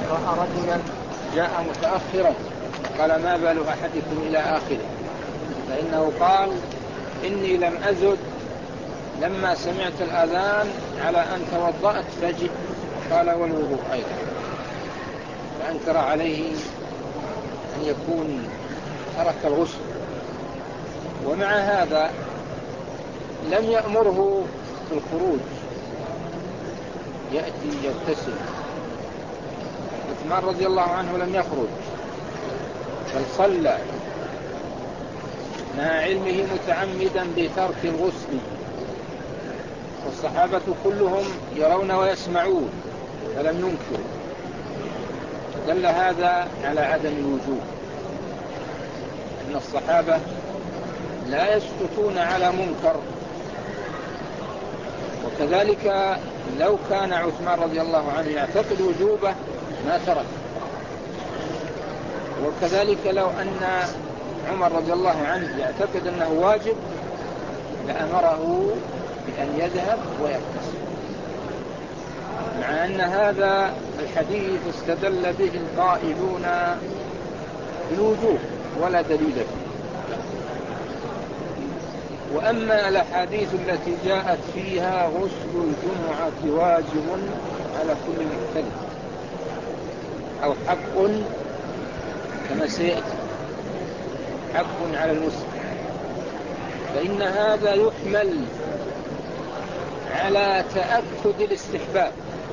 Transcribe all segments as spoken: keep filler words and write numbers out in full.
رأى رجلا جاء متأخرا قال ما بال أحدكم إلى آخره، فإنه قال إني لم أزد لما سمعت الأذان على أن توضأت فجئت، قال والوضوء أيضا، فأنكر عليه أن يكون ترك الغسل. ومع هذا لم يأمره بالخروج يأتي يغتسل. عثمان رضي الله عنه لم يخرج بل صلى مع علمه متعمدا بترك الغسل، والصحابة كلهم يرون ويسمعون فلم ينكروا، دل هذا على عدم الوجوب، أن الصحابة لا يسقطون على منكر. وكذلك لو كان عثمان رضي الله عنه يعتقد وجوبه ما ترك، وكذلك لو أن عمر رضي الله عنه يعتقد أنه واجب لأمره بأن يذهب ويغتسل، مع أن هذا الحديث استدل به القائلون بالوجوب ولا دليل فيه. وأما الأحاديث التي جاءت فيها غسل الجمعة واجب على كل محتلم أو حق كما سيأتي، حق على المسلم، فإن هذا يحمل على تأكد الاستحباب،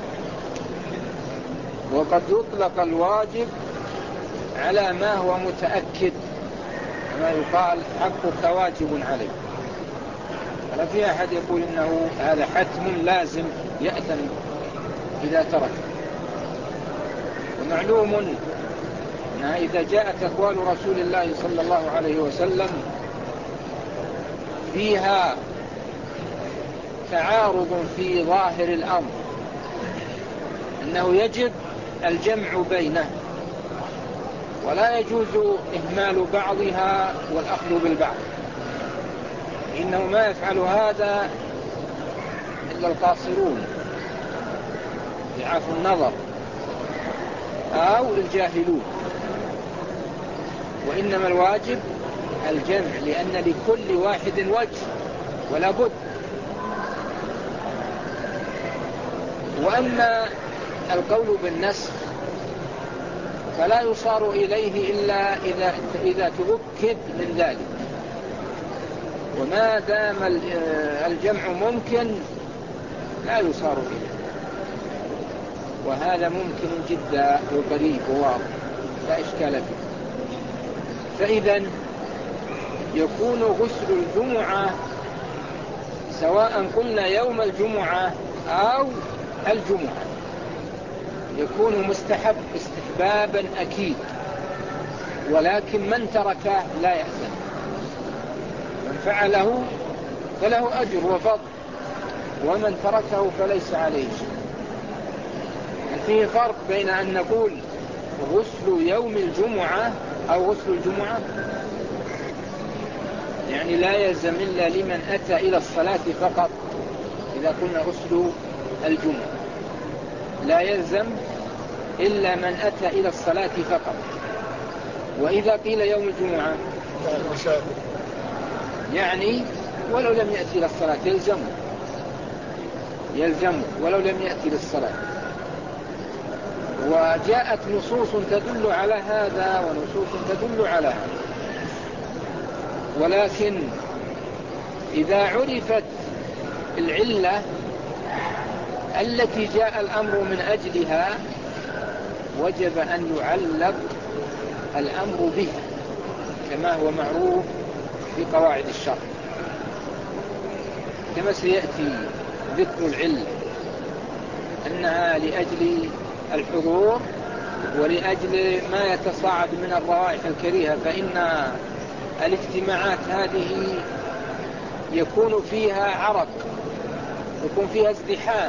وقد يطلق الواجب على ما هو متأكد، كما يقال حقك واجب عليك. فلا في أحد يقول إنه هذا حتم لازم يأثم إذا ترك. ومعلوم أنها إذا جاءت أقوال رسول الله صلى الله عليه وسلم فيها تعارض في ظاهر الأمر أنه يجب الجمع بينه، ولا يجوز إهمال بعضها والأخذ بالبعض، إنه ما يفعل هذا إلا القاصرون ضعاف النظر أو الجاهلون، وإنما الواجب الجمع، لأن لكل واحد وجه ولا بد. وأما القول بالنسخ فلا يصار إليه إلا إذا, إذا تؤكد من ذلك، وما دام الجمع ممكن لا يصار إليه، وهذا ممكن جدا وقريب وواضح لا إشكال فيه. فإذا يكون غسل الجمعة سواء قلنا يوم الجمعة أو الجمعة يكون مستحب استحبابا أكيد، ولكن من تركه لا يأثم، من فعله فله أجر وفضل، ومن تركه فليس عليه شيء. فيه فرق بين أن نقول غسل يوم الجمعة أو غسل الجمعة، يعني لا يلزم إلا لمن أتى إلى الصلاة فقط. إذا قلنا غسل الجمعة لا يلزم إلا من أتى إلى الصلاة فقط. وإذا قيل يوم الجمعة يعني ولو لم يأتي إلى الصلاة يلزم يلزم ولو لم يأتي للصلاة. وجاءت نصوص تدل على هذا ونصوص تدل على هذا، ولكن إذا عرفت العلة التي جاء الأمر من أجلها وجب أن يعلق الأمر بها كما هو معروف في قواعد الشرع، كما سيأتي ذكر العلة أنها لأجل الحضور ولأجل ما يتصاعد من الروائح الكريهة، فإن الاجتماعات هذه يكون فيها عرق، يكون فيها ازدحام،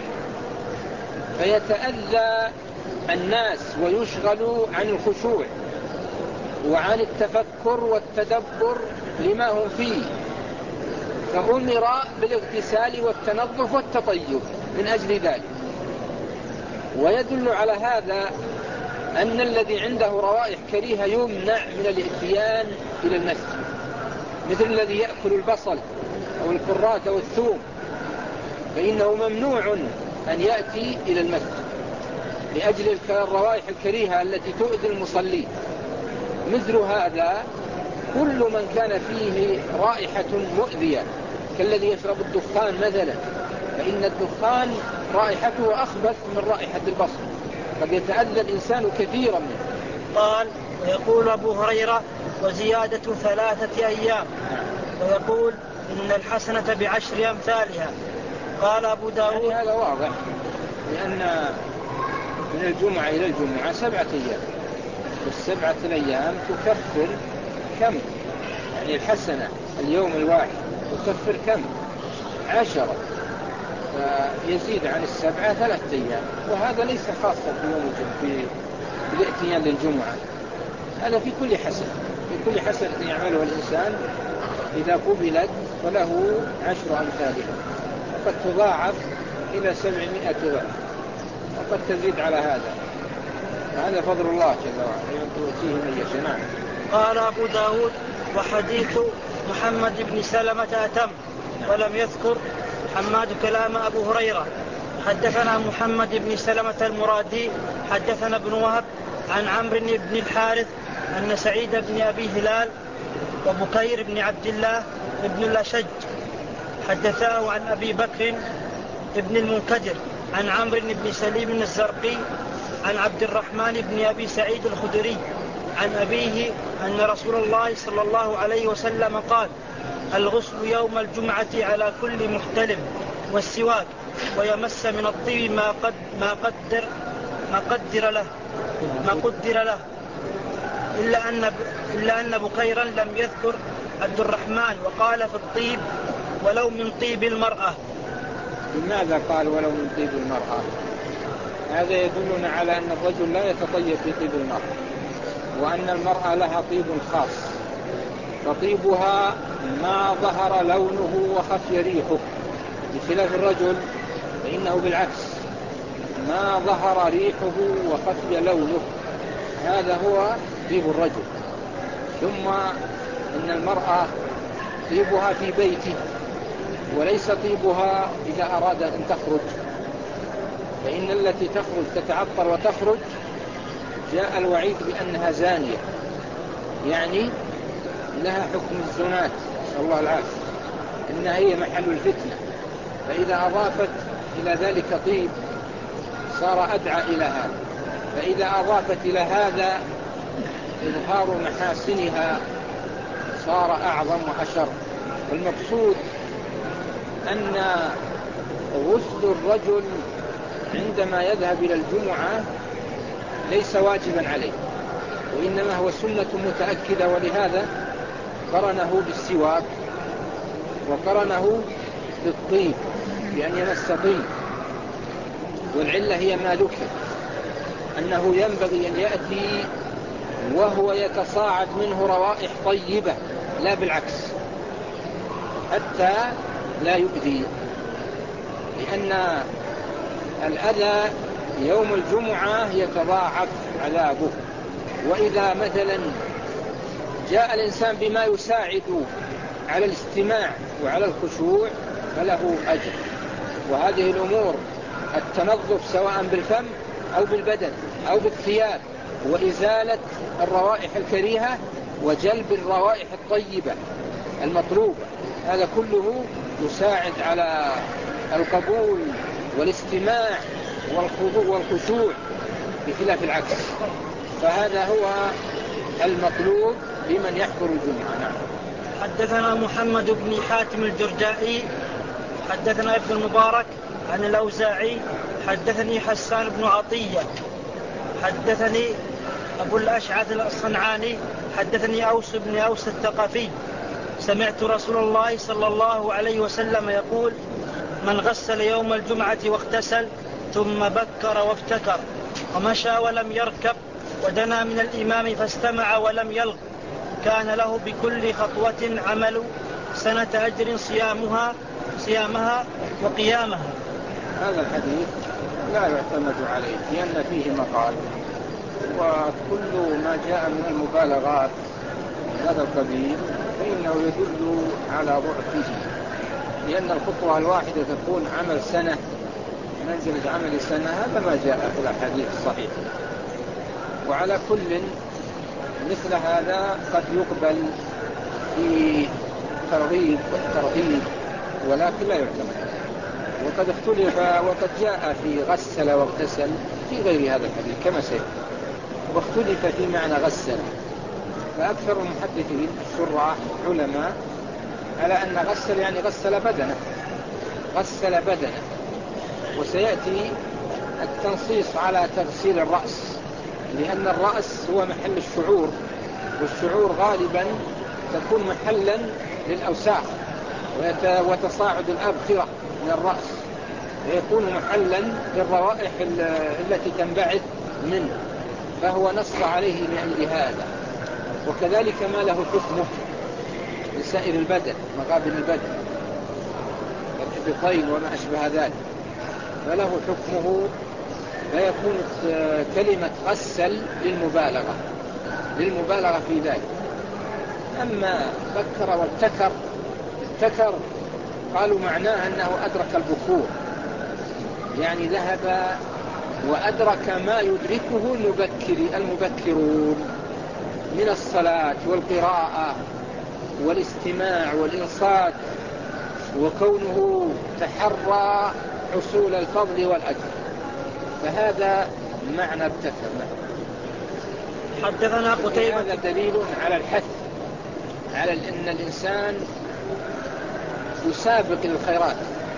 فيتأذى الناس ويشغلوا عن الخشوع وعن التفكر والتدبر لما هم فيه، فأمر بالاغتسال والتنظف والتطيب من أجل ذلك. ويدل على هذا أن الذي عنده روائح كريهة يمنع من الاتيان إلى المسجد، مثل الذي يأكل البصل أو الكرات أو الثوم، فإنه ممنوع أن يأتي إلى المسجد لأجل الروائح الكريهة التي تؤذي المصلين. مثل هذا كل من كان فيه رائحة مؤذية كالذي يشرب الدخان مثلا، فإن الدخان رائحته أخبث من رائحة البصل، قد يتأذى الإنسان كثيرا منه. قال: ويقول أبو هريرة: وزيادة ثلاثة أيام. ويقول: إن الحسنة بعشر أمثالها. قال أبو داود: يعني هذا واضح، لأن من الجمعة إلى الجمعة سبعة أيام، والسبعة الأيام تكفر كم؟ يعني الحسنة اليوم الواحد تكفر كم؟ عشرة، فيزيد عن السبعة ثلاثة أيام. وهذا ليس خاصا في يوم الجمعة في الاتيان للجمعة، هذا في كل حسنة، في كل حسنة يعملها الإنسان إذا قبلت فله عشر أمثالها، وقد تضاعف إلى سبعمائة ضعف، وقد تزيد على هذا، وهذا فضل الله جل وعلا يؤتيه من يشاء. قال أبو داود: وحديث محمد بن سلمة أتم. ولم يذكر حماد كلام أبو هريرة. حدثنا محمد بن سلمة المرادي حدثنا ابن وهب عن عمرو بن الحارث أن سعيد بن أبي هلال وبكير بن عبد الله بن الأشج حدثاه عن أبي بكر بن المنكدر عن عمرو بن سليم الزرقي عن عبد الرحمن بن أبي سعيد الخدري عن أبيه أن رسول الله صلى الله عليه وسلم قال: الغسل يوم الجمعة على كل محتلم، والسواك، ويمس من الطيب ما قد ما قدر ما قدر له ما قدر له إلا أن إلا أن بكيرا لم يذكر عبد الرحمن، وقال في الطيب: ولو من طيب المرأة. لماذا قال ولو من طيب المرأة؟ هذا يدلنا على أن الرجل لا يتطيب في طيب المرأة، وأن المرأة لها طيب خاص، فطيبها ما ظهر لونه وخفي ريحه، بخلاف الرجل فإنه بالعكس، ما ظهر ريحه وخفي لونه، هذا هو طيب الرجل. ثم إن المرأة طيبها في بيته، وليس طيبها إذا أراد أن تخرج، فإن التي تخرج تتعطر وتخرج جاء الوعيد بأنها زانية، يعني لها حكم الزنات، نسأل الله العافية، إنها هي محل الفتنة، فإذا أضافت إلى ذلك طيب صار أدعى إلى هذا، فإذا أضافت إلى هذا إظهار محاسنها صار أعظم وأشر. والمقصود أن غسل الرجل عندما يذهب إلى الجمعة ليس واجبا عليه، وإنما هو سنة متأكدة، ولهذا قرنه بالسواك وقرنه بالطيب، بأن يمس طيب. والعلة هي ما ذكر، أنه ينبغي أن يأتي وهو يتصاعد منه روائح طيبة، لا بالعكس، حتى لا يؤذي، لأن الأذى يوم الجمعة يتضاعف عذابه. وإذا مثلا جاء الإنسان بما يساعد على الاستماع وعلى الخشوع فله أجر. وهذه الأمور التنظف سواء بالفم أو بالبدن أو بالثياب، وإزالة الروائح الكريهة وجلب الروائح الطيبة المطلوبة، هذا كله يساعد على القبول والاستماع والخضوع والخشوع، بخلاف العكس. فهذا هو المطلوب لمن يحضر الجمعة. نعم. حدثنا محمد بن حاتم الجرجائي حدثنا ابن المبارك عن الأوزاعي حدثني حسان بن عطية حدثني أبو الأشعث الصنعاني حدثني أوس بن أوس الثقفي سمعت رسول الله صلى الله عليه وسلم يقول: من غسل يوم الجمعة واغتسل ثم بكر وافتكر ومشى ولم يركب ودنا من الإمام فاستمع ولم يلغ كان له بكل خطوة عمل سنة أجر صيامها صيامها وقيامها. هذا الحديث لا يعتمد عليه، لأن فيه مقال، وكل ما جاء من المبالغات من هذا القبيل فإنه يدل على ضعفه، لأن الخطوة الواحدة تكون عمل سنة منزلة عمل سنة، هذا ما جاء في الأحاديث الصحيحة. وعلى كل مثل هذا قد يقبل في ترغيب والترهيب، ولكن لا يعتمد. وقد اختلف وقد جاء في غسل واغتسل في غير هذا الحديث كما سيأتي، واختلف في معنى غسل، فأكثر المحدثين الشراح علماء على أن غسل يعني غسل بدنه، غسل بدنه. وسيأتي التنصيص على تغسيل الرأس، لأن الرأس هو محل الشعور، والشعور غالبا تكون محلا للأوساخ وتصاعد الأبخرة من الرأس، ويكون محلا للروائح التي تنبعث منه، فهو نص عليه لأجل هذا. وكذلك ما له حكمه لسائر البدن، مغابن البدن الحبطين وما أشبه ذلك، فله حكمه، فيكون كلمة غسل للمبالغة للمبالغة في ذلك. أما بكر وابتكر، ابتكر قالوا معناه أنه أدرك البكور، يعني ذهب وأدرك ما يدركه المبكر المبكرون من الصلاة والقراءة والاستماع والإنصات، وكونه تحرى حصول الفضل والأجر، فهذا معنى ابتكر. حدثنا قتيبة. هذا دليل على الحث على أن الإنسان يسابق للخيرات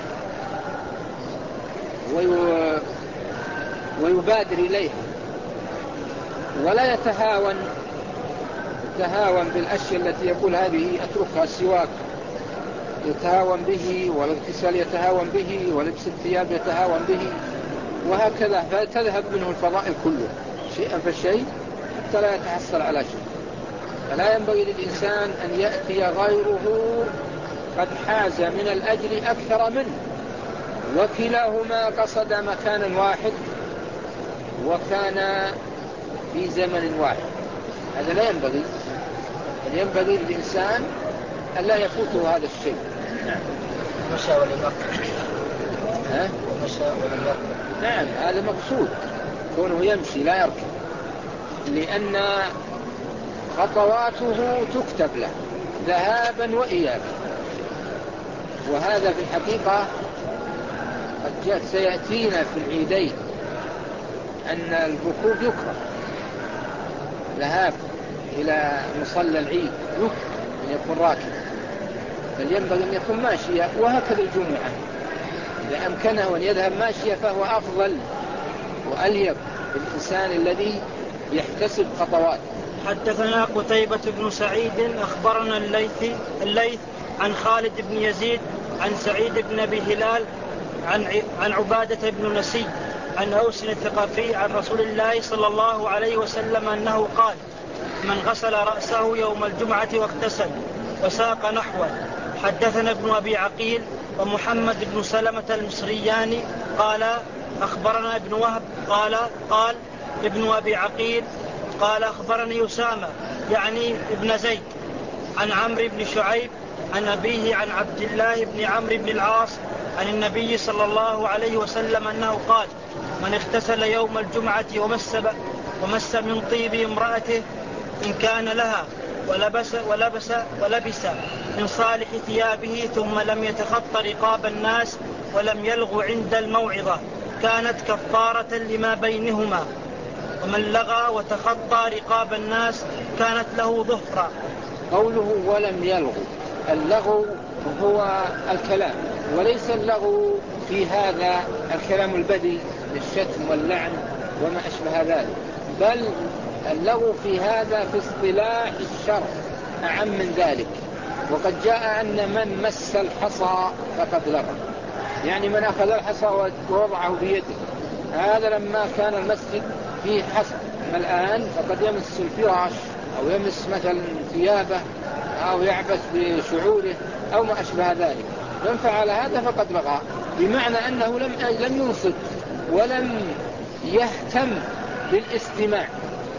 ويبادر إليه، ولا يتهاون يتهاون بالأشياء التي يقول هذه أتركها، السواك يتهاون به، والاغتسال يتهاون به، ولبس الثياب يتهاون به، وهكذا، فتذهب منه الفضائل كله شيئا فشيء حتى لا يتحصل على شيء. فلا ينبغي للإنسان أن يأتي غيره قد حاز من الأجر أكثر منه، وكلاهما قصد مكانا واحد وكان في زمن واحد، هذا لا ينبغي. ينبغي للإنسان أن لا يفوته هذا الشيء. نعم. مشى ولم يركب. ها؟ مشى ولم يركب. نعم، هذا مقصود، كونه يمشي لا يركب، لأن خطواته تكتب له ذهابا وإيابا. وهذا في الحقيقة قد جاء سيأتينا في العيدين أن الركوب يكره، ذهاب إلى مصلى العيد يكره أن يكون راكب، بل ينبغي أن يكون ماشيا. وهكذا الجمعة إذا أمكنه أن يذهب ماشيا فهو أفضل وأليق بالإنسان الذي يحتسب خطوات. حدثنا قتيبة بن سعيد أخبرنا الليث الليث عن خالد بن يزيد عن سعيد بن أبي هلال عن عن عبادة بن نسي عن أوس الثقفي عن رسول الله صلى الله عليه وسلم أنه قال: من غسل رأسه يوم الجمعة واغتسل، وساق نحوه. حدثنا ابن أبي عقيل ومحمد بن سلمة المصريان قال أخبرنا ابن وهب قال قال ابن أبي عقيل قال أخبرني أسامة يعني ابن زيد عن عمرو بن شعيب عن أبيه عن عبد الله بن عمرو بن العاص عن النبي صلى الله عليه وسلم أنه قال: من اغتسل يوم الجمعة ومس, ومس من طيب امرأته إن كان لها ولبس, ولبس, ولبس من صالح ثيابه ثم لم يتخط رقاب الناس ولم يلغ عند الموعظة كانت كفارة لما بينهما. ومن لغى وتخطى رقاب الناس كانت له ظهرا. قوله ولم يلغو، اللغو هو الكلام، وليس اللغو في هذا الكلام البذيء للشتم واللعن وما أشبه ذلك، بل اللغو في هذا في اصطلاح الشرع أعم من ذلك. وقد جاء أن من مس الحصى فقد لغى، يعني من أخذ الحصى ووضعه بيده، هذا لما كان المسجد فيه حصى. أما الآن فقد يمس الفراش أو يمس مثلا ثيابه أو يعبث بشعوره أو ما أشبه ذلك، من فعل هذا فقد لغى، بمعنى أنه لم لم ينصت ولم يهتم بالاستماع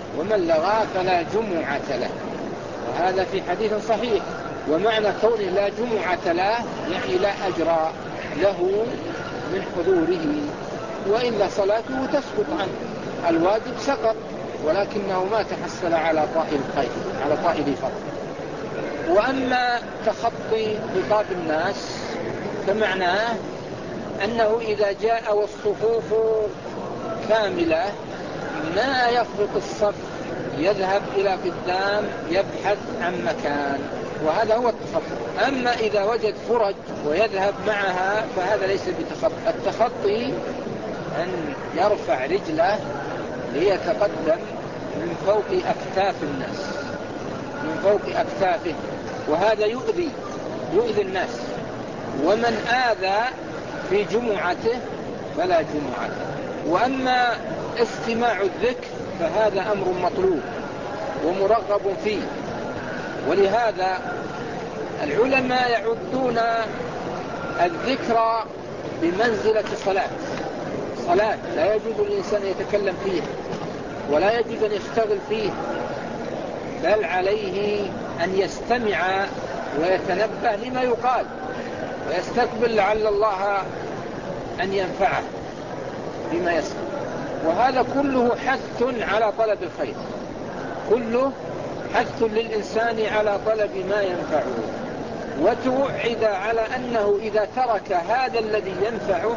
ومن لغى فلا جمعة له، وهذا في حديث صحيح. ومعنى كونه لا جمعة له يعني لا أجر له من حضوره، وإلا صلاته تسقط عنه، الواجب سقط ولكنه ما تحصل على طائل الخير، على طائل فضل. وأما تخطي خطاب الناس فمعناه أنه إذا جاء والصفوف كاملة ما يفرق الصف، يذهب إلى قدام يبحث عن مكان، وهذا هو التخطي. أما إذا وجد فرج ويذهب معها فهذا ليس بتخطي. التخطي أن يرفع رجله ليتقدم من فوق أكتاف الناس، من فوق أكتافه، وهذا يؤذي يؤذي الناس. ومن آذى في جمعته فلا جمعته. وأما استماع الذكر فهذا أمر مطلوب ومرغب فيه، ولهذا العلماء يعدون الذكر بمنزلة صلاة. صلاة لا يجوز الإنسان يتكلم فيه ولا يجوز أن يشتغل فيه، بل عليه أن يستمع ويتنبه لما يقال ويستقبل لعل الله أن ينفعه بما يسمع. وهذا كله حث على طلب الخير، كله حث للإنسان على طلب ما ينفعه، وتوعد على أنه إذا ترك هذا الذي ينفعه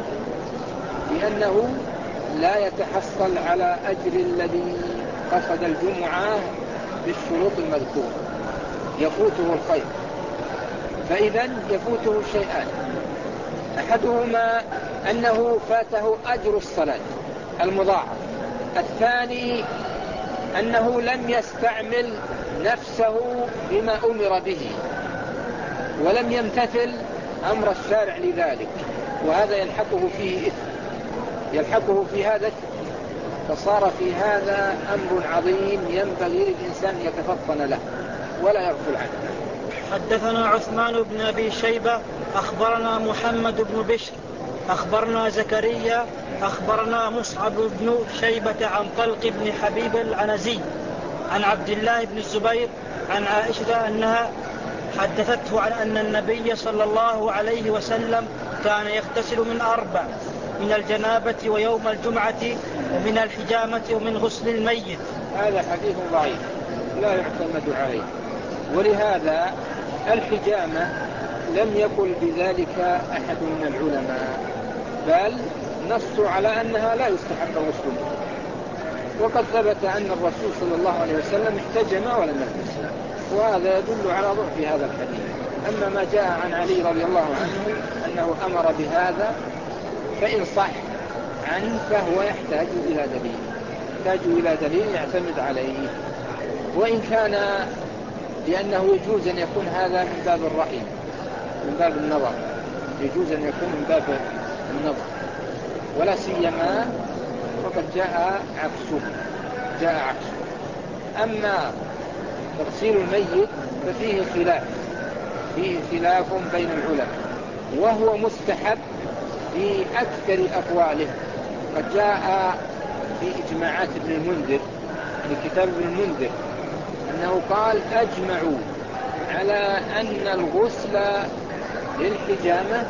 لأنه لا يتحصل على أجر الذي قصد الجمعة بالشروط المذكورة، يفوته الخير. فإذا يفوته شيئان: أحدهما أنه فاته أجر الصلاة المضاعف، الثاني أنه لم يستعمل نفسه بما أمر به ولم يمتثل أمر الشارع لذلك، وهذا يلحقه فيه إثم، يلحقه في هذا إثم. فصار في هذا أمر عظيم ينبغي للإنسان يتفطن له ولا يغفل عنه. حدثنا عثمان بن أبي شيبة أخبرنا محمد بن بشر أخبرنا زكريا أخبرنا مصعب بن شيبة عن طلق بن حبيب العنزي عن عبد الله بن الزبير عن عائشة أنها حدثته عن أن النبي صلى الله عليه وسلم كان يغتسل من أربع: من الجنابة ويوم الجمعة ومن الحجامة ومن غسل الميت. هذا حديث ضعيف لا يعتمد عليه، ولهذا الحجامة لم يقل بذلك أحد من العلماء، بل نصوا على أنها لا يستحب غسلها، وقد ثبت أن الرسول صلى الله عليه وسلم احتجم ولم يغتسل، وهذا يدل على ضعف هذا الحديث. أما ما جاء عن علي رضي الله عنه أنه أمر بهذا فإن صح عنه فهو يحتاج إلى دليل، يحتاج إلى دليل يعتمد عليه. وإن كان لأنه يجوز أن يكون هذا من باب الرأي، من باب النظر، يجوز أن يكون من باب النظر، ولا سيما وقد جاء عكسه جاء عكسه. أما تغسيل الميت ففيه خلاف فيه خلاف بين العلماء، وهو مستحب في أكثر أقواله. قد جاء في إجماعات ابن المنذر في كتاب ابن المنذر أنه قال أجمعوا على أن الغسل للحجامة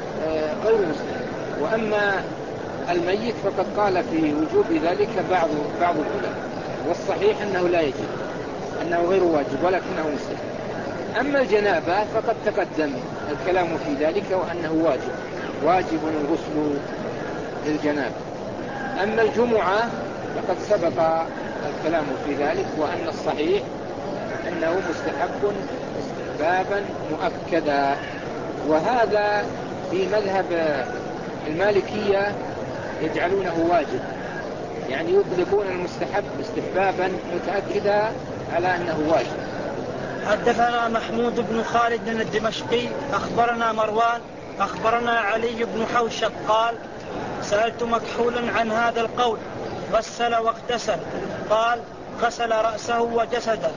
غير مستحب، وأما الميت فقد قال في وجوب ذلك بعض بعض العلماء، والصحيح أنه لا يجب، أنه غير واجب ولكنه مستحب. أما الجنابة فقد تقدم الكلام في ذلك وأنه واجب واجب الغسل للجنابة. أما الجمعة فقد سبق الكلام في ذلك، وأن الصحيح أنه مستحب استحبابا مؤكدا. وهذا في مذهب المالكية يجعلونه واجب، يعني يطلقون المستحب استحبابا متأكدا على أنه واجب. حدثنا محمود بن خالد الدمشقي أخبرنا مروان أخبرنا علي بن حوشب قال: سألت مكحولا عن هذا القول: غسل واغتسل؟ قال: غسل رأسه وجسده.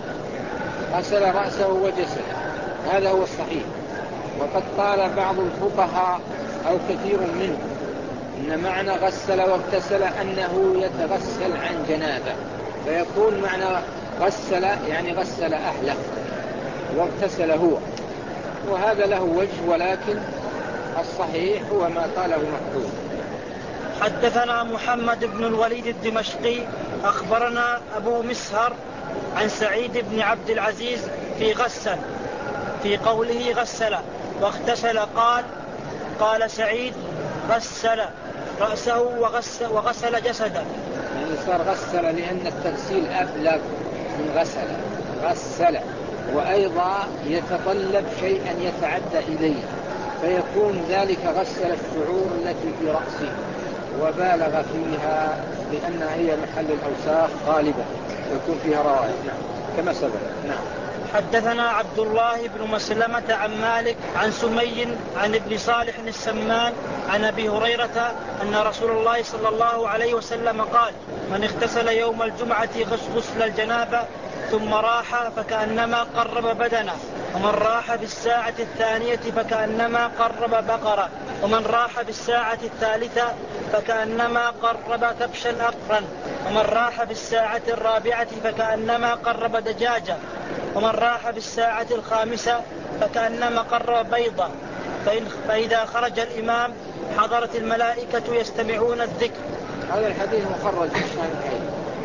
غسل رأسه وجسده، هذا هو الصحيح. وقد قال بعض الفقهاء أو كثير منهم إن معنى غسل واغتسل أنه يتغسل عن جنابه، فيكون معنى غسل يعني غسل أهله واغتسل هو، وهذا له وجه، ولكن الصحيح هو ما قاله محفوظ. حدثنا محمد بن الوليد الدمشقي أخبرنا أبو مسهر عن سعيد بن عبد العزيز في غسل في قوله غسل واغتسل قال قال سعيد غسل رأسه وغسل, وغسل جسده، يعني صار غسل لأن التغسيل أبلغ من غسل. غسل وأيضا يتطلب شيئا يتعدى إليه، فيكون ذلك غسل الشعور التي في رأسه وبالغ فيها لأنها هي محل الأوساخ غالبا يكون فيها روائح. نعم كما سبق. نعم. حدثنا عبد الله بن مسلمة عن مالك عن سمي عن ابن صالح السمان عن أبي هريرة أن رسول الله صلى الله عليه وسلم قال: من اغتسل يوم الجمعة غسل الجنابة ثم راح فكأنما قرب بدنه، ومن راح بالساعة الثانية فكأنما قرب بقرة، ومن راح بالساعة الثالثة فكأنما قرب كبشا أقرا، ومن راح بالساعة الرابعة فكأنما قرب دجاجة، ومن راح بالساعة الخامسة فكأنما قرب بيضة. فإذا خرج الإمام حضرت الملائكة يستمعون الذكر. هذا الحديث مخرج في الصحيحين.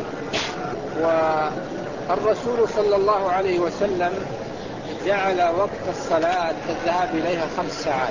والرسول صلى الله عليه وسلم جعل وقت الصلاة الذهاب إليها خمس ساعات،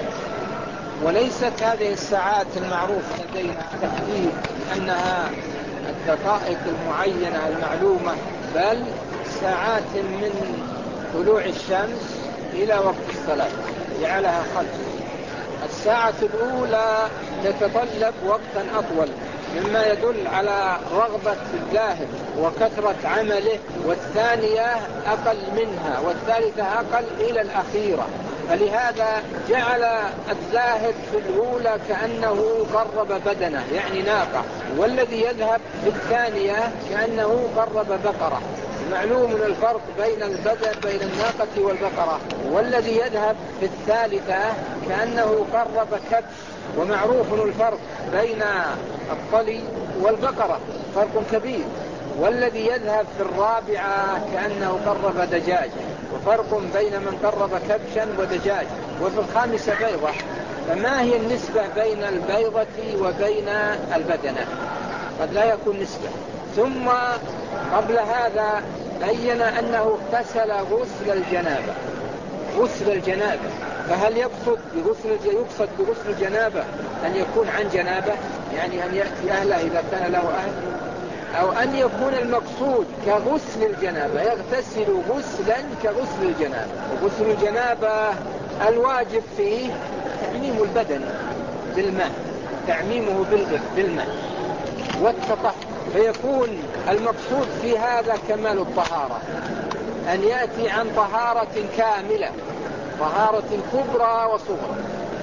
وليست هذه الساعات المعروفة لدينا تحديد أنها الدقائق المعينة المعلومة، بل ساعات من طلوع الشمس إلى وقت الصلاة جعلها خمس. الساعة الأولى تتطلب وقتا أطول مما يدل على رغبة الذاهب وكثرة عمله، والثانية أقل منها، والثالثة أقل إلى الأخيرة. فلهذا جعل الذاهب في الأولى كأنه قرب بدنه يعني ناقة، والذي يذهب في الثانية كأنه قرب بقرة. معلوم الفرق بين البدن بين الناقة والبقرة، والذي يذهب في الثالثة كأنه قرب كبش. ومعروف الفرق بين الطلي والبقرة فرق كبير، والذي يذهب في الرابعة كأنه قرب دجاج، وفرق بين من قرب كبشا ودجاج، وفي الخامسة بيضة. فما هي النسبة بين البيضة وبين البدنة؟ قد لا يكون نسبة. ثم قبل هذا بين أنه اغتسل غسل الجنابة. غسل الجنابة، فهل يقصد بغسل يقصد بغسل الجنابة أن يكون عن جنابة، يعني أن يأتي أهله إذا كان له أهل، أو أن يكون المقصود كغسل الجنابة يغتسل غسلا كغسل الجنابة؟ وغسل الجنابة الواجب فيه تعميم البدن بالماء، تعميمه بالماء والتطهر، فيكون المقصود في هذا كمال الطهارة، أن يأتي عن طهارة كاملة، طهارة كبرى وصغرى.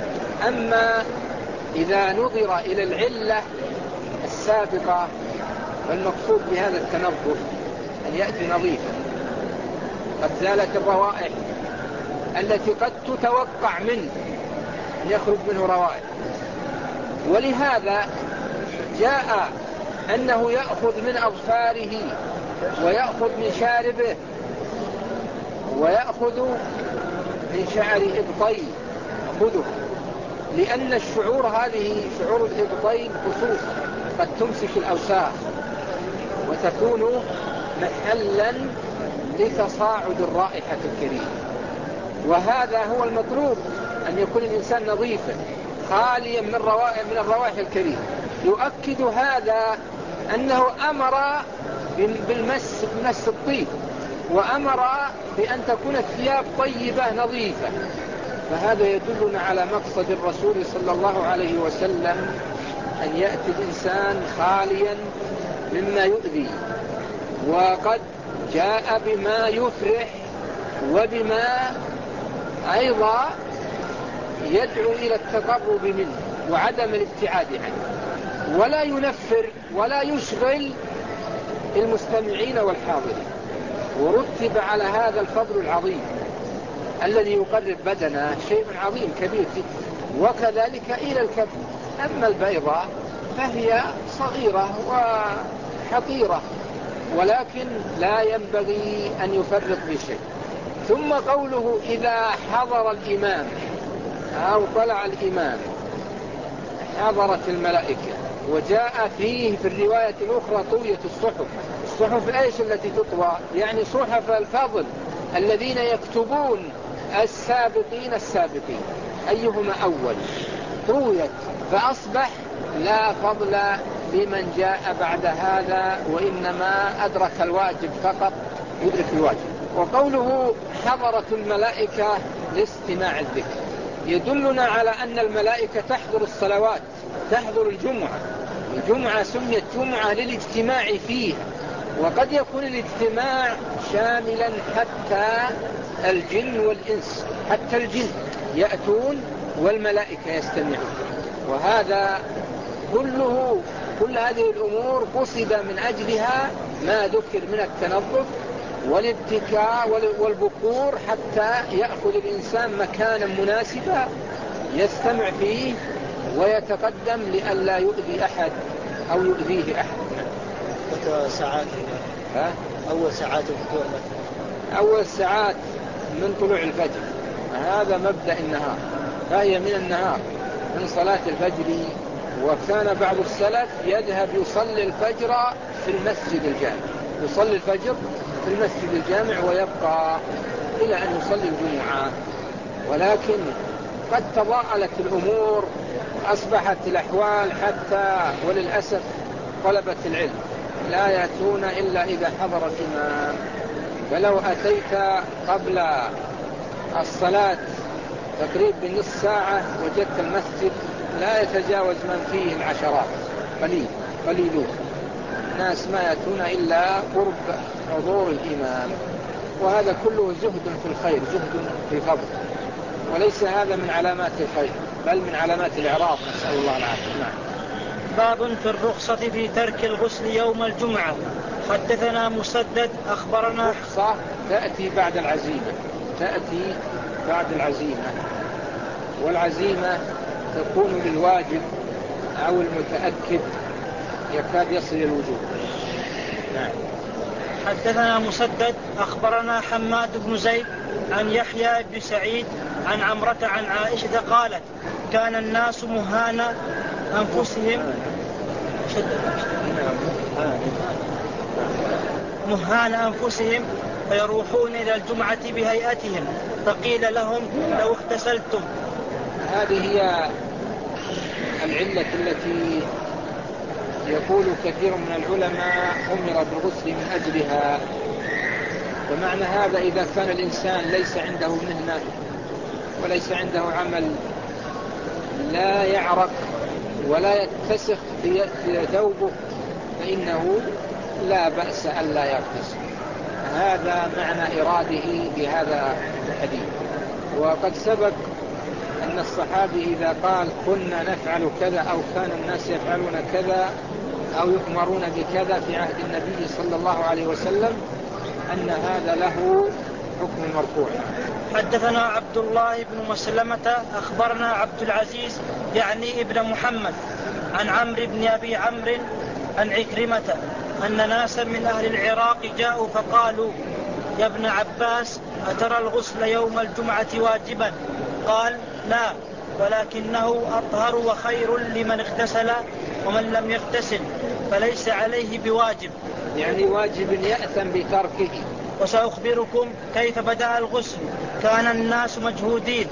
أما إذا نظر إلى العلة السابقة فالمقصود بهذا التنظف أن يأتي نظيفا، قد زالت الروائح التي قد تتوقع منه أن يخرج منه روائح. ولهذا جاء أنه يأخذ من أظفاره ويأخذ من شاربه ويأخذ من شعر إبطيه خذه، لأن الشعور هذه شعور الإبطين خصوصا قد تمسك الأوساخ وتكون محلا لتصاعد الرائحة الكريمة، وهذا هو المطلوب، أن يكون الإنسان نظيفا خاليا من روائح من الروائح الكريمة. يؤكد هذا أنه أمر بالمس بمس الطيب، وأمر بأن تكون الثياب طيبة نظيفة. فهذا يدلنا على مقصد الرسول صلى الله عليه وسلم أن يأتي الإنسان خاليا مما يؤذي، وقد جاء بما يفرح وبما أيضا يدعو إلى التقرب منه وعدم الابتعاد عنه، ولا ينفر ولا يشغل المستمعين والحاضرين. ورتب على هذا الفضل العظيم الذي يقرب بدنه شيء عظيم كبير جدا، وكذلك إلى الكبد. أما البيضة فهي صغيرة وحقيرة ولكن لا ينبغي أن يفرط بشيء. ثم قوله إذا حضر الإمام أو طلع الإمام حضرت الملائكة، وجاء فيه في الرواية الأخرى طوية الصحف. الصحف إيش التي تطوى؟ يعني صحف الفضل الذين يكتبون السابقين السابقين أيهما أول، طويت، فأصبح لا فضل لمن جاء بعد هذا، وإنما أدرك الواجب فقط، يدرك الواجب. وقوله حضرت الملائكة لاستماع الذكر يدلنا على أن الملائكة تحضر الصلوات، تحضر الجمعة. الجمعة سميت جمعة للاجتماع فيها، وقد يكون الاجتماع شاملا حتى الجن والإنس، حتى الجن يأتون والملائكة يستمعون. وهذا كله كل هذه الأمور قصد من أجلها ما ذكر من التنظف والاتكاء والبكور، حتى يأخذ الإنسان مكانا مناسبا يستمع فيه ويتقدم لئلا يؤذي أحد أو يؤذيه أحد. ساعات ها؟ أول ساعات الفطور مثلا أول ساعات من طلوع الفجر، هذا مبدأ النهار، فهي من النهار من صلاة الفجر. وكان بعض السلف يذهب يصلي الفجر في المسجد الجامع، يصلي الفجر في المسجد الجامع ويبقى إلى أن يصلي الجمعة. ولكن قد تضاءلت الأمور وأصبحت الأحوال حتى وللأسف طلبة العلم لا يأتون إلا إذا حضر الإمام. فلو أتيت قبل الصلاة تقريبا بنصف ساعة وجدت المسجد لا يتجاوز من فيه العشرات، قليل قليلون، الناس ما يأتون إلا قرب حضور الإمام. وهذا كله زهد في الخير، زهد في الفضل، وليس هذا من علامات الخير بل من علامات الإعراض، نسأل الله العافية. نعم. باب في الرخصة في ترك الغسل يوم الجمعة. حدثنا مسدد أخبرنا. الرخصة تأتي بعد العزيمة، تأتي بعد العزيمة، والعزيمة تكون للواجب أو المتأكد يكاد يصل الوجوب. نعم. حدثنا مسدد أخبرنا حماد بن زيد عن يحيى بن سعيد عن عمرة عن عائشة قالت كان الناس مهان أنفسهم مهان أنفسهم فيروحون إلى الجمعة بهيئتهم، فقيل لهم لو اغتسلتم. هذه هي العلة التي يقول كثير من العلماء أمر بالغسل من أجلها. ومعنى هذا إذا كان الإنسان ليس عنده مهنة وليس عنده عمل لا يعرق ولا يتسخ في ثوبه فإنه لا بأس أن لا يغتسل. هذا معنى إراده بهذا الحديث. وقد سبق أن الصحابي إذا قال كنا نفعل كذا أو كان الناس يفعلون كذا أو يؤمرون بكذا في عهد النبي صلى الله عليه وسلم أن هذا له حكم المرفوع. حدثنا عبد الله بن مسلمة أخبرنا عبد العزيز يعني ابن محمد عن عمرو بن أبي عمرو عن عكرمة أن ناسا من أهل العراق جاءوا فقالوا يا ابن عباس أترى الغسل يوم الجمعة واجبا؟ قال لا، ولكنه أطهر وخير لمن اغتسل، ومن لم يغتسل فليس عليه بواجب، يعني واجب يأثم بتركه. وسأخبركم كيف بدأ الغسل. كان الناس مجهودين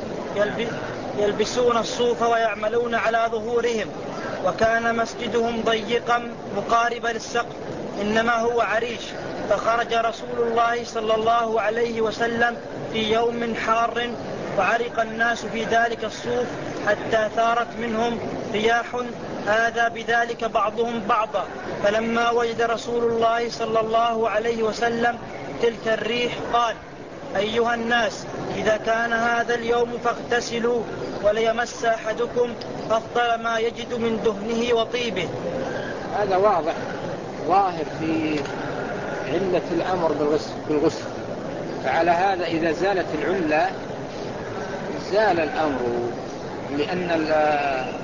يلبسون الصوف ويعملون على ظهورهم، وكان مسجدهم ضيقا مقاربا للسقف إنما هو عريش. فخرج رسول الله صلى الله عليه وسلم في يوم حار وعرق الناس في ذلك الصوف حتى ثارت منهم رياح آذى بذلك بعضهم بعضا. فلما وجد رسول الله صلى الله عليه وسلم تلك الريح قال أيها الناس إذا كان هذا اليوم فاغتسلوا وليمس أحدكم أفضل ما يجد من دهنه وطيبه. هذا واضح ظاهر في علة الأمر بالغسل. فعلى هذا إذا زالت العلة زال الأمر، لأن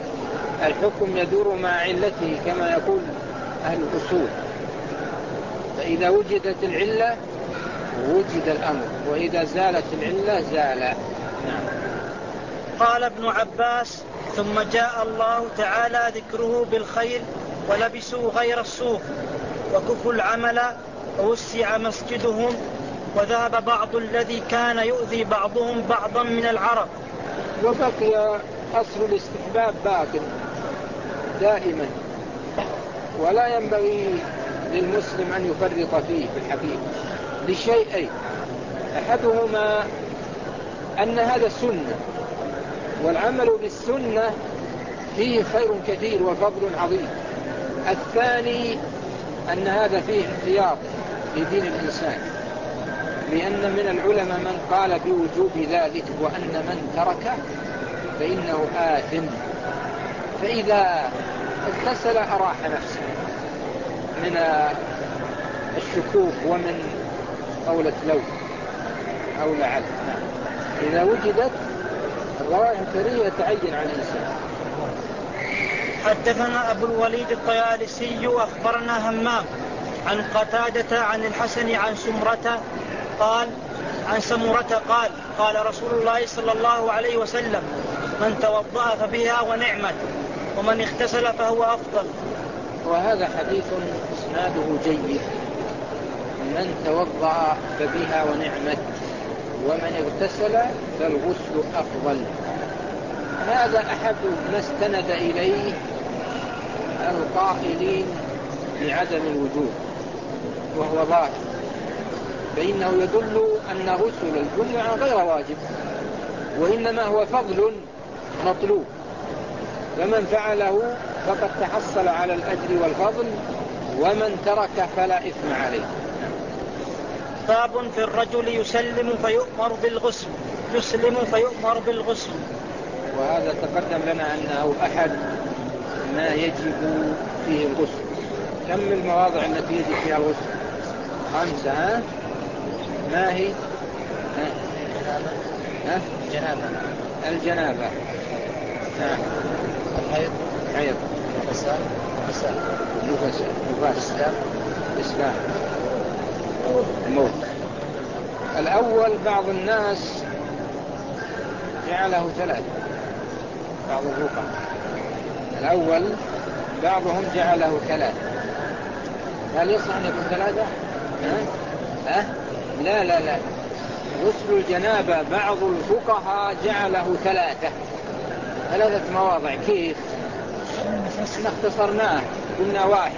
الحكم يدور مع علته كما يقول أهل الأصول. فإذا وجدت العلة وجد الأمر، وإذا زالت العلة زال. نعم. قال ابن عباس: ثم جاء الله تعالى ذكره بالخير ولبسوا غير الصوف وكفوا العمل ووسع مسجدهم وذهب بعض الذي كان يؤذي بعضهم بعضا من العرب. وبقي أصل الاستحباب باق دائما، ولا ينبغي للمسلم أن يفرط فيه في الحقيقة لشيئين: أحدهما أن هذا سنة، والعمل بالسنة فيه خير كثير وفضل عظيم. الثاني أن هذا فيه احتياط في دين الإنسان، لأن من العلماء من قال بوجوب ذلك، وأن من تركه فإنه آثم، فإذا اغتسل أراح نفسه من الشكوك ومن قولة لو أو لعل. إذا وجدت الروائح الكريهة يتعين على الإنسان. حدثنا أبو الوليد الطيالسي أخبرنا همام عن قتادة عن الحسن عن سمرة قال عن سمرة قال قال رسول الله صلى الله عليه وسلم: من توضأ فبها ونعمت، ومن اغتسل فهو أفضل. وهذا حديث إسناده جيد: من توضأ فبها ونعمت، ومن اغتسل فالغسل أفضل. هذا أحد ما استند إليه القائلين بعدم الوجوب، وهو ظاهر، فإنه يدل أن غسل الجمعة غير واجب، وإنما هو فضل مطلوب، فمن فعله فقد تحصل على الأجر والفضل، ومن ترك فلا إثم عليه. باب في الرجل يسلم فيؤمر بالغسل يسلم فيؤمر بالغسل. وهذا تقدم لنا أنه أحد ما يجب فيه الغسل. كم المواضع التي يجب فيها الغسل؟ خمسة. ها؟ ما هي؟ ها؟ ها؟ الجنابة الجنابة. نعم. الحيض حيض. النفساء نفساء نفساء نفاس. الإسلام الإسلام. الموت. الأول بعض الناس جعله ثلاثة، بعض الفقهاء الأول بعضهم جعله ثلاثة. هل يصح أن يكون ثلاثة؟ ها؟ ها؟ لا لا لا، غسل الجنابة بعض الفقهاء جعله ثلاثة ثلاثة مواضع. كيف؟ احنا اختصرناه قلنا واحد.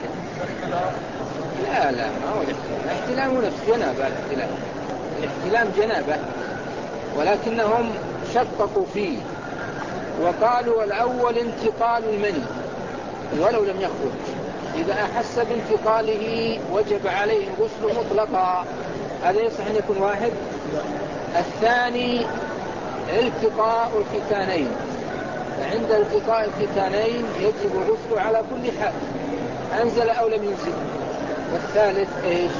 لا لا، ما هو الاحتلام، الاحتلام نفس جنابة، الاحتلام الاحتلام جنابة، ولكنهم شققوا فيه وقالوا الأول انتقال المني ولو لم يخرج، إذا أحس بانتقاله وجب عليه الغسل مطلقا. هذا يصح أن يكون واحد. الثاني التقاء الختانين، فعند التقاء الختانين يجب الغسل على كل حال، أنزل أو لم ينزل. والثالث إيش؟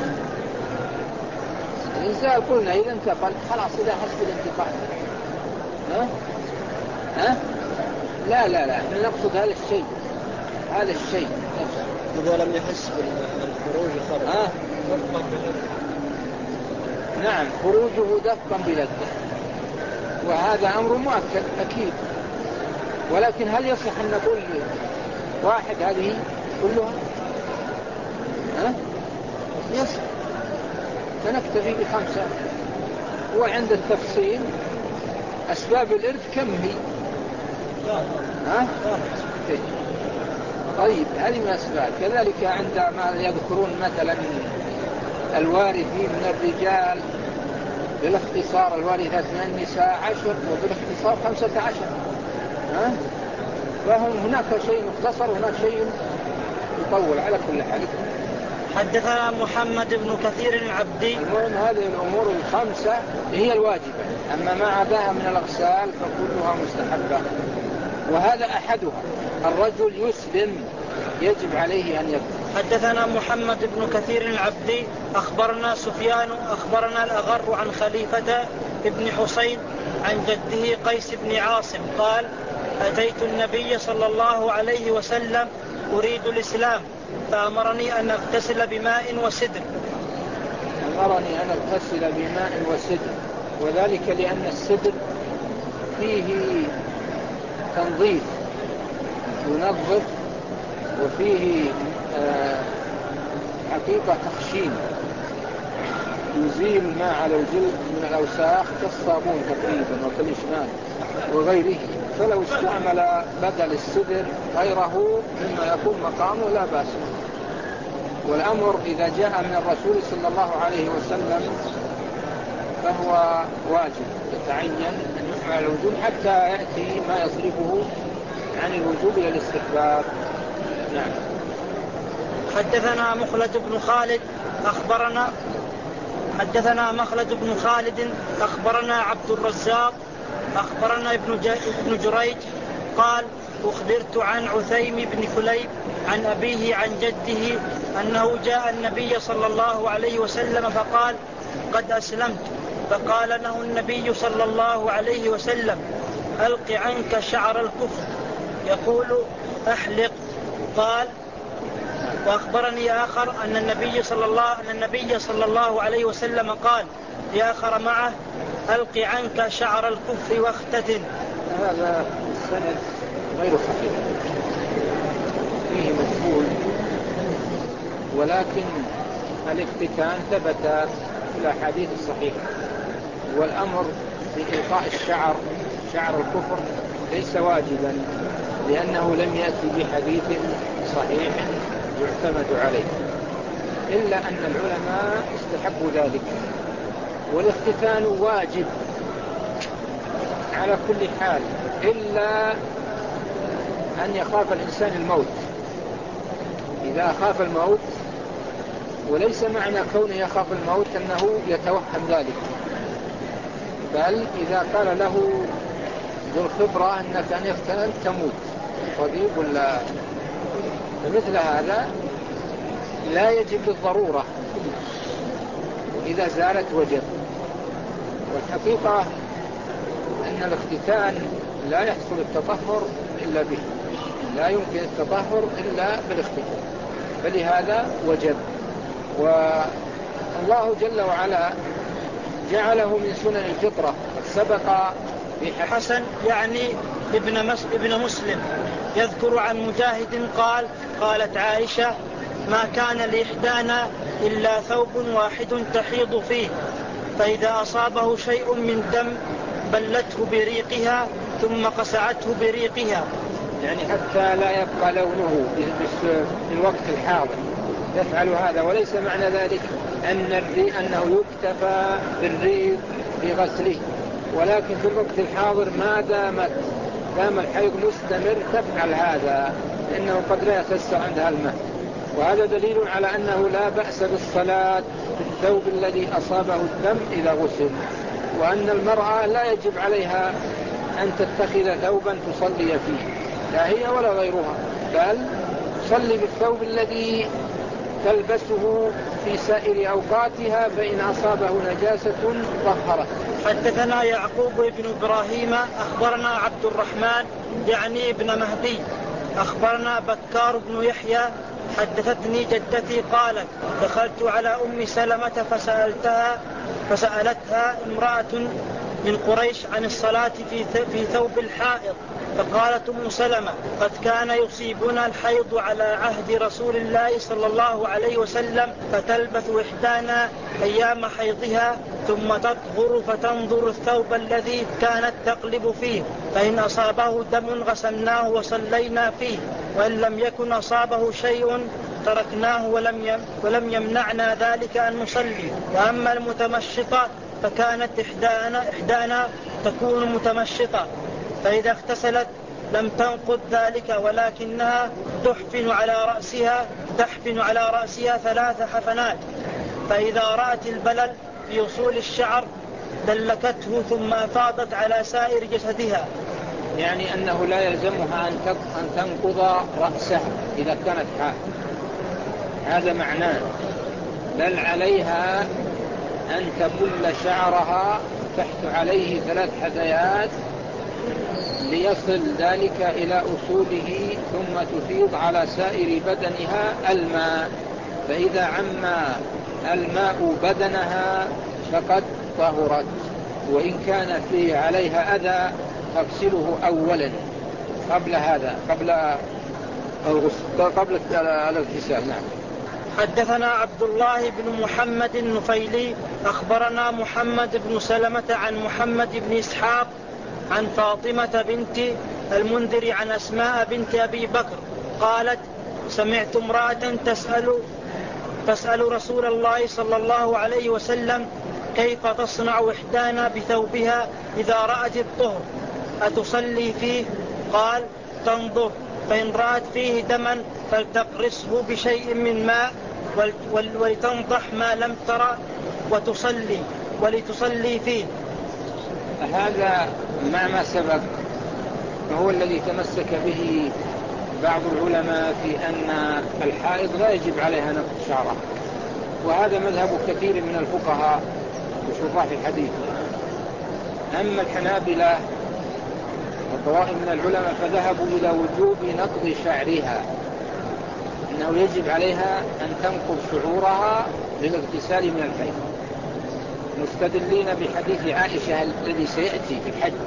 الإنزال. قلنا إذا انتقل خلاص، إذا حس بالانتقال. ها؟ ها؟ لا لا لا، احنا نقصد هذا الشيء، هذا الشيء إذا لم يحس بالخروج خرج. ها؟ نعم، خروجه دفقا بلذة، وهذا أمر مؤكد أكيد. ولكن هل يصح أن نقول واحد هذه كلها؟ ها؟ يصح، فنكتفي بخمسة. وعند التفصيل أسباب الإرث كم هي؟ ها؟ طيب، هذه من أسباب. كذلك عندما يذكرون مثلا الوارثين من الرجال بالاختصار الوارثات من النساء عشر، وبالاختصار خمسة عشر. ها؟ فهم هناك شيء مختصر وهناك شيء يطول على كل حال. حدثنا محمد بن كثير العبدي. المهم هذه الأمور الخمسة هي الواجبة، أما ما عداها من الأغسال فكلها مستحبة، وهذا أحدها. الرجل يسلم يجب عليه أن يكون. حدثنا محمد بن كثير العبدي أخبرنا سفيان أخبرنا الأغر عن خليفة ابن حسين عن جده قيس بن عاصم قال: أتيت النبي صلى الله عليه وسلم أريد الإسلام، فأمرني أن أغتسل بماء وسدر، أمرني أن أغتسل بماء وسدر، وذلك لأن السدر فيه تنظيف ينظف، وفيه آه حقيقة تخشين يزيل ما على الجلد من الأوساخ كالصابون تقريبا وكالإشمام وغيره، فلو استعمل بدل السدر غيره مما يكون مقامه لا بأس. والأمر إذا جاء من الرسول صلى الله عليه وسلم فهو واجب يتعين أن يفعل الوجوب حتى يأتي ما يصرفه عن الوجوب إلى الاستحباب. نعم. حدثنا مخلد بن خالد أخبرنا حدثنا مخلد بن خالد أخبرنا عبد الرزاق أخبرنا ابن, ابن جريج قال أخبرت عن عثيم بن كليب عن أبيه عن جده أنه جاء النبي صلى الله عليه وسلم فقال قد أسلمت، فقال له النبي صلى الله عليه وسلم ألق عنك شعر الكفر، يقول أحلق. قال وأخبرني آخر أن النبي صلى الله أن النبي صلى الله عليه وسلم قال لآخر معه ألق عنك شعر الكفر واختتن. هذا السند غير صحيح، فيه مجهول، ولكن الاختتان ثبت في الأحاديث الصحيحة، والأمر بإلقاء الشعر شعر الكفر ليس واجبا، لأنه لم يأتي بحديث صحيح يعتمد عليه، إلا أن العلماء استحبوا ذلك. والاختتان واجب على كل حال إلا أن يخاف الإنسان الموت. إذا أخاف الموت، وليس معنى كونه يخاف الموت أنه يتوهم ذلك، بل إذا قال له ذو الخبرة أنك أن يختتن تموت طبيب ولا، فمثل هذا لا يجب بالضرورة، إذا زالت وجب. والحقيقة أن الاختتان لا يحصل التطهر إلا به، لا يمكن التطهر إلا بالاختتان، فلهذا وجب. والله جل وعلا جعله من سنن الفطرة. سبق حسن يعني ابن, مس ابن مسلم يذكر عن مجاهد قال قالت عائشة ما كان لإحدانا إلا ثوب واحد تحيض فيه، فإذا أصابه شيء من دم بلته بريقها ثم قسعته بريقها، يعني حتى لا يبقى لونه في الوقت الحاضر يفعل هذا. وليس معنى ذلك أن الريق أنه يكتفى بالريق بغسله، ولكن في الوقت الحاضر ما دامت دام الحيض مستمر تفعل هذا، لأنه قد لا يتسع عندها الماء. وهذا دليل على أنه لا بأس بالصلاة بالثوب الذي أصابه الدم إذا غسل، وأن المرأة لا يجب عليها أن تتخذ ثوبا تصلي فيه، لا هي ولا غيرها، بل تصلي بالثوب الذي تلبسه في سائر أوقاتها، فإن أصابه نجاسة طهرت. حدثنا يعقوب بن إبراهيم أخبرنا عبد الرحمن يعني ابن مهدي أخبرنا بكار بن يحيى حدثتني جدتي قالت دخلت على أم سلمة فسألتها فسألتها امرأة من قريش عن الصلاة في ثوب الحائض، فقالت أم سلمة قد كان يصيبنا الحيض على عهد رسول الله صلى الله عليه وسلم، فتلبث إحدانا أيام حيضها ثم تطهر فتنظر الثوب الذي كانت تقلب فيه، فإن أصابه دم غسلناه وصلينا فيه، وإن لم يكن أصابه شيء تركناه ولم ولم يمنعنا ذلك أن نصلي. وأما المتمشطة فكانت إحدانا, إحدانا تكون متمشطة، فإذا اغتسلت لم تنقض ذلك، ولكنها تحفن على رأسها تحفن على رأسها ثلاث حفنات، فإذا رأت البلل في أصول الشعر دلكته ثم أفاضت على سائر جسدها. يعني أنه لا يلزمها أن تنقض رأسها إذا كانت حائض، هذا معناه، بل عليها أن تبل شعرها تحت عليه ثلاث حثيات ليصل ذلك إلى أصوله، ثم تفيض على سائر بدنها الماء، فإذا عم الماء بدنها فقد طهرت، وإن كان في عليها أذى فاغسله أولا قبل هذا قبل الغسل قبل الاغتسال. نعم. حدثنا عبد الله بن محمد النفيلي أخبرنا محمد بن سلمة عن محمد بن إسحاق عن فاطمة بنت المنذر عن أسماء بنت أبي بكر قالت سمعت امرأة تسأل تسأل رسول الله صلى الله عليه وسلم كيف تصنع إحدانا بثوبها إذا رأت الطهر أتصلي فيه؟ قال تنظر فإن رأت فيه دما فلتقرصه بشيء من ماء ولتنضح ما لم ترى وتصلي ولتصلي فيه. هذا مع ما سبق وهو الذي تمسك به بعض العلماء في أن الحائض لا يجب عليها نقض شعرها، وهذا مذهب كثير من الفقهاء وشراح الحديث. أما الحنابلة وطوائف من العلماء فذهبوا إلى وجوب نقض شعرها، أنه يجب عليها أن تنقض شعورها للاغتسال من الحيض، مستدلين بحديث عائشة الذي سيأتي في الحج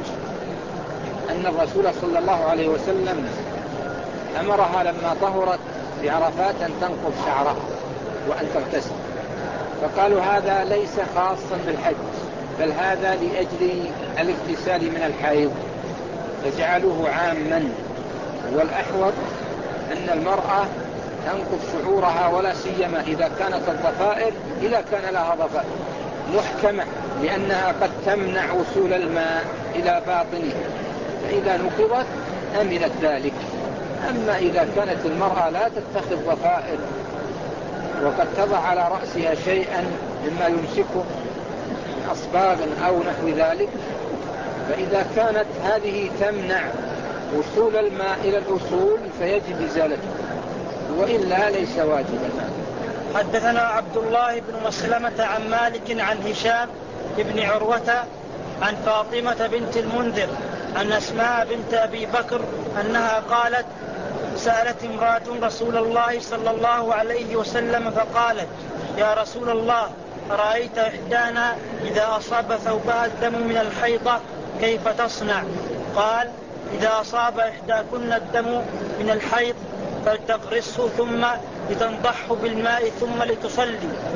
أن الرسول صلى الله عليه وسلم أمرها لما طهرت بعرفات أن تنقض شعرها وأن تغتسل، فقالوا هذا ليس خاصا بالحج بل هذا لأجل الاغتسال من الحيض فجعلوه عاما. والأحوط أن المرأة تنقض شعورها ولا سيما إذا كانت الضفائر إذا كان لها ضفائر محكمة، لأنها قد تمنع وصول الماء إلى باطنه، فإذا نقضت أمنت ذلك. أما إذا كانت المرأة لا تتخذ ضفائر وقد تضع على رأسها شيئا مما يمسكه أصباغ أو نحو ذلك، فإذا كانت هذه تمنع وصول الماء إلى الأصول فيجب إزالته، وإلا ليس واجبا. حدثنا عبد الله بن مسلمة عن مالك عن هشام بن عروة عن فاطمة بنت المنذر عن أسماء بنت أبي بكر أنها قالت سألت امرأة رسول الله صلى الله عليه وسلم فقالت يا رسول الله أرأيت إحدانا إذا أصاب ثوبها الدم من الحيضة كيف تصنع؟ قال إذا أصاب إحداكن الدم من الحيض فلتقرصه ثم لتنضحه بالماء ثم لتصلي.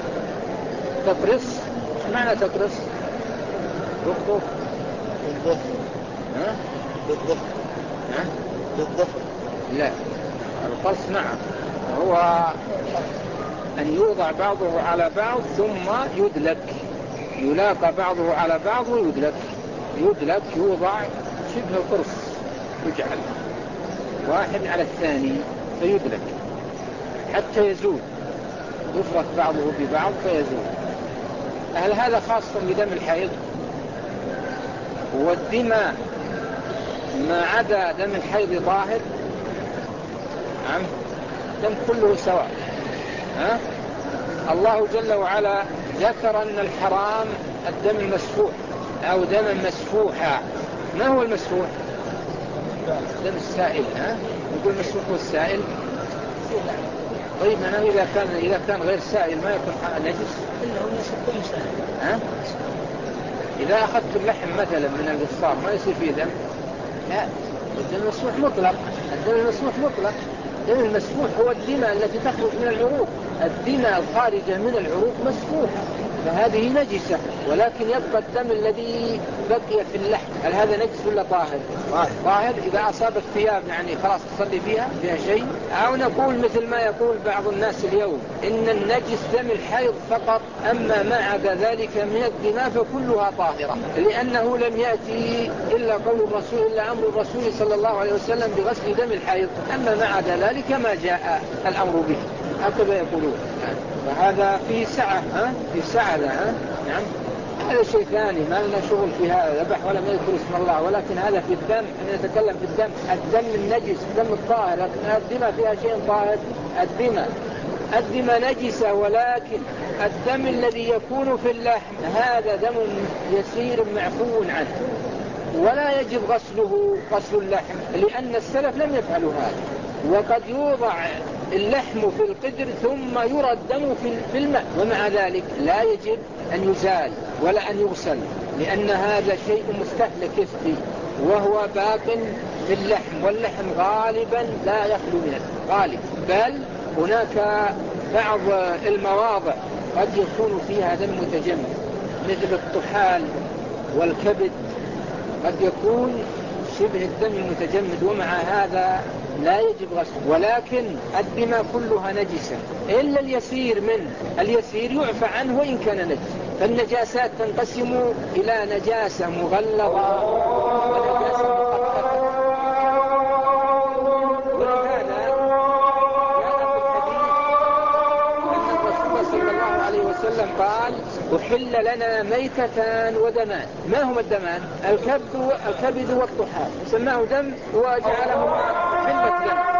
تقرص معنى تقرص بالضفر بالضفر ها بالضفر ها بالضفر لا القرص نعم هو أن يوضع بعضه على بعض ثم يدلك، يلاقى بعضه على بعض ويدلك، يدلك يوضع شبه قرص يجعل واحد على الثاني فيدلك حتى يزول، يفرق بعضه ببعض فيزول. هل هذا خاص بدم الحيض؟ والدماء ما عدا دم الحيض ظاهر نعم دم كله سواء. ها؟ الله جل وعلا ذكر أن الحرام الدم المسفوح أو دم مسفوحا. ما هو المسفوح؟ دم السائل. ها؟ نقول المسفوح هو السائل. طيب أنا إذا كان إذا كان غير سائل ما يكون نجس إلا هو يكون سائل. ها؟ إذا أخذت اللحم مثلا من القصار ما يصير فيه دم؟ لا، الدم المسفوح مطلق. الدم المسفوح مطلق. الدم المسفوح هو الدماء التي تخرج من العروق، الدماء الخارجة من العروق مسفوحة فهذه نجسة، ولكن يبقى الدم الذي بقي في اللحم. هل هذا نجس ولا طاهر؟ طاهر. إذا أصاب الثياب يعني خلاص تصلي فيها فيها شيء؟ أو نقول مثل ما يقول بعض الناس اليوم إن النجس دم الحيض فقط، أما ما عدا ذلك من الدماء فكلها طاهرة، لأنه لم يأتي إلا قول الرسول إلا أمر الرسول صلى الله عليه وسلم بغسل دم الحيض، أما ما عدا ذلك ما جاء الأمر به، هكذا يقولون. فهذا في سعة. ها؟ في سعة. ها؟ نعم. هذا شيء ثاني ما لنا شغل في هذا، ذبح ولا ما يذكر اسم الله، ولكن هذا في الدم. احنا نتكلم في الدم، الدم النجس الدم الطاهر، لكن الدماء فيها شيء طاهر. الدماء الدماء نجسة، ولكن الدم الذي يكون في اللحم هذا دم يسير معفو عنه ولا يجب غسله غسل اللحم، لأن السلف لم يفعلوا هذا. وقد يوضع اللحم في القدر ثم يرى الدم في الماء، ومع ذلك لا يجب أن يزال ولا أن يغسل، لأن هذا شيء مستهلك فيه وهو باق في اللحم، واللحم غالبا لا يخلو من غالب، بل هناك بعض المواضع قد يكون فيها دم متجمد مثل الطحال والكبد، قد يكون شبه الدم متجمد، ومع هذا لا يجب غسله. ولكن الدماء كلها نجسة إلا اليسير منه، اليسير يعفى عنه وإن كان نجس. فالنجاسات تنقسم إلى نجاسة مغلظة ونجاسة مخففة. ولهذا جاء في الحديث أن الرسول صلى الله عليه وسلم قال: أحل لنا ميتتان ودمان. ما هما الدمان؟ الكبد الكبد والطحال، سماه دم وجعلهما حلة دم.